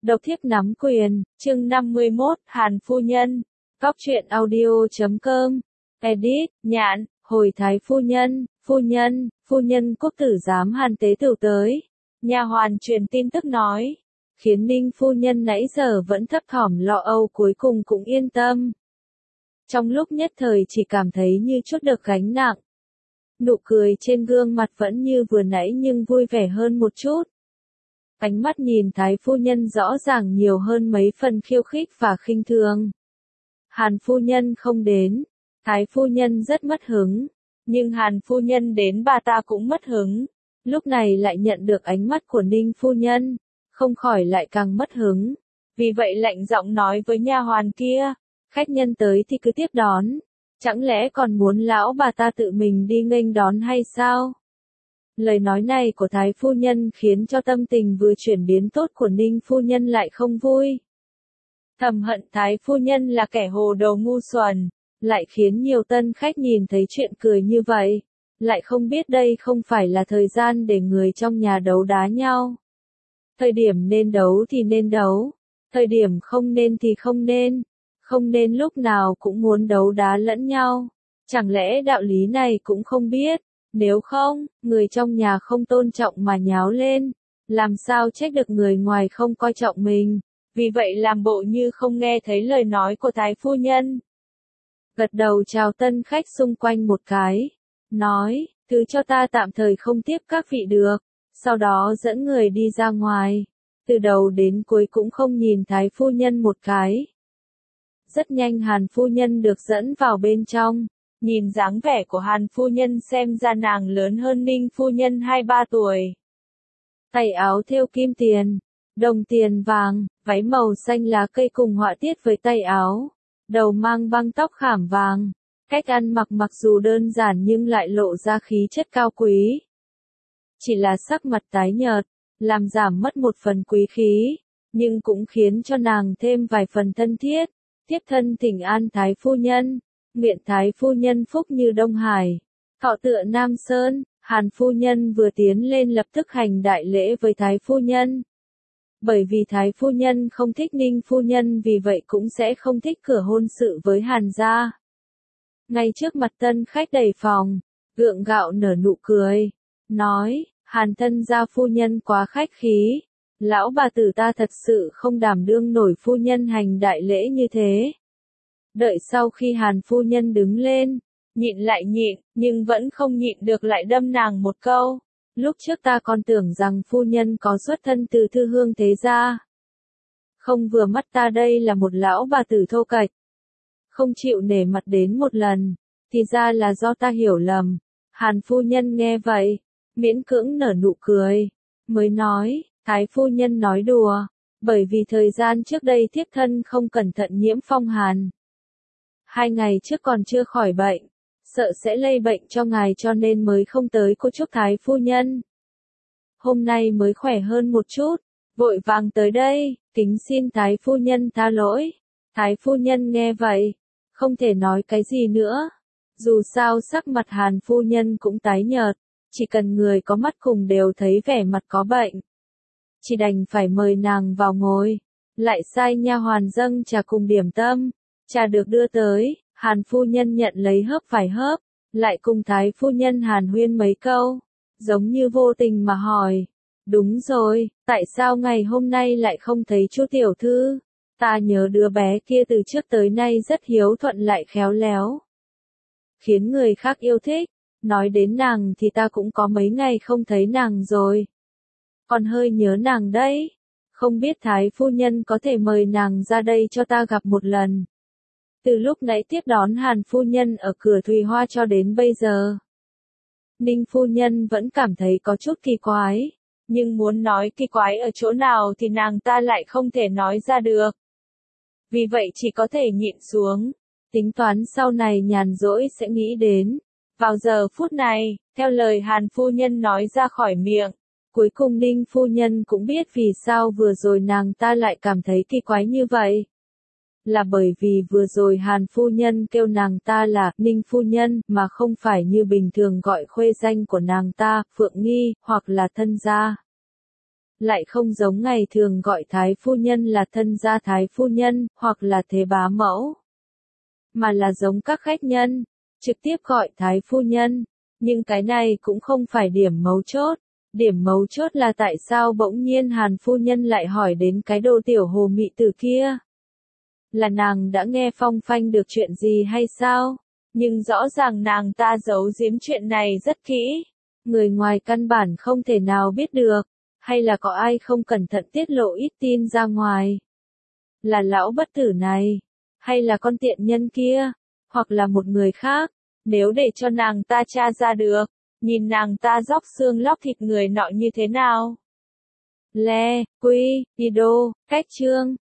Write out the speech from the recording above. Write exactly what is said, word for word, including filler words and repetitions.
Độc thiếp nắm quyền, chương năm mươi mốt, Hàn phu nhân. Góc truyện audio chấm com. Edit, nhạn, hồi thái phu nhân, phu nhân, phu nhân quốc tử giám Hàn tế tửu tới. Nha hoàn truyền tin tức nói, khiến Ninh phu nhân nãy giờ vẫn thấp thỏm lo âu cuối cùng cũng yên tâm. Trong lúc nhất thời chỉ cảm thấy như chút được gánh nặng. Nụ cười trên gương mặt vẫn như vừa nãy nhưng vui vẻ hơn một chút. Ánh mắt nhìn thái phu nhân rõ ràng nhiều hơn mấy phần khiêu khích và khinh thường. Hàn phu nhân không đến, thái phu nhân rất mất hứng, nhưng Hàn phu nhân đến bà ta cũng mất hứng. Lúc này lại nhận được ánh mắt của Ninh phu nhân, không khỏi lại càng mất hứng. Vì vậy lạnh giọng nói với nha hoàn kia, khách nhân tới thì cứ tiếp đón, chẳng lẽ còn muốn lão bà ta tự mình đi nghênh đón hay sao? Lời nói này của thái phu nhân khiến cho tâm tình vừa chuyển biến tốt của Ninh phu nhân lại không vui. Thầm hận thái phu nhân là kẻ hồ đồ ngu xuẩn, lại khiến nhiều tân khách nhìn thấy chuyện cười như vậy, lại không biết đây không phải là thời gian để người trong nhà đấu đá nhau. Thời điểm nên đấu thì nên đấu, thời điểm không nên thì không nên, không nên lúc nào cũng muốn đấu đá lẫn nhau. Chẳng lẽ đạo lý này cũng không biết? Nếu không, người trong nhà không tôn trọng mà nháo lên, làm sao trách được người ngoài không coi trọng mình, vì vậy làm bộ như không nghe thấy lời nói của thái phu nhân. Gật đầu chào tân khách xung quanh một cái, nói, thứ cho ta tạm thời không tiếp các vị được, sau đó dẫn người đi ra ngoài, từ đầu đến cuối cũng không nhìn thái phu nhân một cái. Rất nhanh Hàn phu nhân được dẫn vào bên trong. Nhìn dáng vẻ của Hàn phu nhân xem ra nàng lớn hơn Ninh phu nhân hai ba tuổi. Tay áo thêu kim tiền, đồng tiền vàng, váy màu xanh lá cây cùng họa tiết với tay áo, đầu mang băng tóc khảm vàng, cách ăn mặc mặc dù đơn giản nhưng lại lộ ra khí chất cao quý. Chỉ là sắc mặt tái nhợt, làm giảm mất một phần quý khí, nhưng cũng khiến cho nàng thêm vài phần thân thiết. Tiếp thân thỉnh an thái phu nhân. Nguyện thái phu nhân phúc như Đông Hải, thọ tựa Nam Sơn. Hàn phu nhân vừa tiến lên lập tức hành đại lễ với thái phu nhân. Bởi vì thái phu nhân không thích Ninh phu nhân, vì vậy cũng sẽ không thích cửa hôn sự với Hàn gia. Ngay trước mặt tân khách đầy phòng, gượng gạo nở nụ cười, nói, Hàn thân gia phu nhân quá khách khí, lão bà tử ta thật sự không đảm đương nổi phu nhân hành đại lễ như thế. Đợi sau khi Hàn phu nhân đứng lên, nhịn lại nhịn, nhưng vẫn không nhịn được lại đâm nàng một câu. Lúc trước ta còn tưởng rằng phu nhân có xuất thân từ thư hương thế gia. Không vừa mắt ta đây là một lão bà tử thô kệch. Không chịu nể mặt đến một lần, thì ra là do ta hiểu lầm. Hàn phu nhân nghe vậy, miễn cưỡng nở nụ cười, mới nói, thái phu nhân nói đùa, bởi vì thời gian trước đây thiếp thân không cẩn thận nhiễm phong hàn. Hai ngày trước còn chưa khỏi bệnh, sợ sẽ lây bệnh cho ngài cho nên mới không tới cô chúc thái phu nhân. Hôm nay mới khỏe hơn một chút, vội vàng tới đây, kính xin thái phu nhân tha lỗi. Thái phu nhân nghe vậy, không thể nói cái gì nữa. Dù sao sắc mặt Hàn phu nhân cũng tái nhợt, chỉ cần người có mắt cùng đều thấy vẻ mặt có bệnh. Chỉ đành phải mời nàng vào ngồi, lại sai nha hoàn dâng trà cùng điểm tâm. Trà được đưa tới, Hàn phu nhân nhận lấy hớp vài hớp, lại cùng thái phu nhân hàn huyên mấy câu, giống như vô tình mà hỏi, đúng rồi, tại sao ngày hôm nay lại không thấy chú tiểu thư? Ta nhớ đứa bé kia từ trước tới nay rất hiếu thuận lại khéo léo, khiến người khác yêu thích. Nói đến nàng thì ta cũng có mấy ngày không thấy nàng rồi, còn hơi nhớ nàng đấy. Không biết thái phu nhân có thể mời nàng ra đây cho ta gặp một lần. Từ lúc nãy tiếp đón Hàn phu nhân ở cửa Thùy Hoa cho đến bây giờ, Ninh phu nhân vẫn cảm thấy có chút kỳ quái, nhưng muốn nói kỳ quái ở chỗ nào thì nàng ta lại không thể nói ra được. Vì vậy chỉ có thể nhịn xuống, tính toán sau này nhàn rỗi sẽ nghĩ đến. Vào giờ phút này, theo lời Hàn phu nhân nói ra khỏi miệng, cuối cùng Ninh phu nhân cũng biết vì sao vừa rồi nàng ta lại cảm thấy kỳ quái như vậy. Là bởi vì vừa rồi Hàn phu nhân kêu nàng ta là Ninh phu nhân mà không phải như bình thường gọi khuê danh của nàng ta, Phượng Nghi, hoặc là thân gia. lại không giống ngày thường gọi thái phu nhân là thân gia thái phu nhân, hoặc là thế bá mẫu, mà là giống các khách nhân, trực tiếp gọi thái phu nhân. Nhưng cái này cũng không phải điểm mấu chốt. Điểm mấu chốt là tại sao bỗng nhiên Hàn phu nhân lại hỏi đến cái đồ tiểu hồ mị tử kia. Là nàng đã nghe phong phanh được chuyện gì hay sao? Nhưng rõ ràng nàng ta giấu giếm chuyện này rất kỹ. Người ngoài căn bản không thể nào biết được. Hay là có ai không cẩn thận tiết lộ ít tin ra ngoài? Là lão bất tử này? Hay là con tiện nhân kia? Hoặc là một người khác? Nếu để cho nàng ta tra ra được, nhìn nàng ta róc xương lóc thịt người nọ như thế nào? Le, Quy, Ido, Cách Chương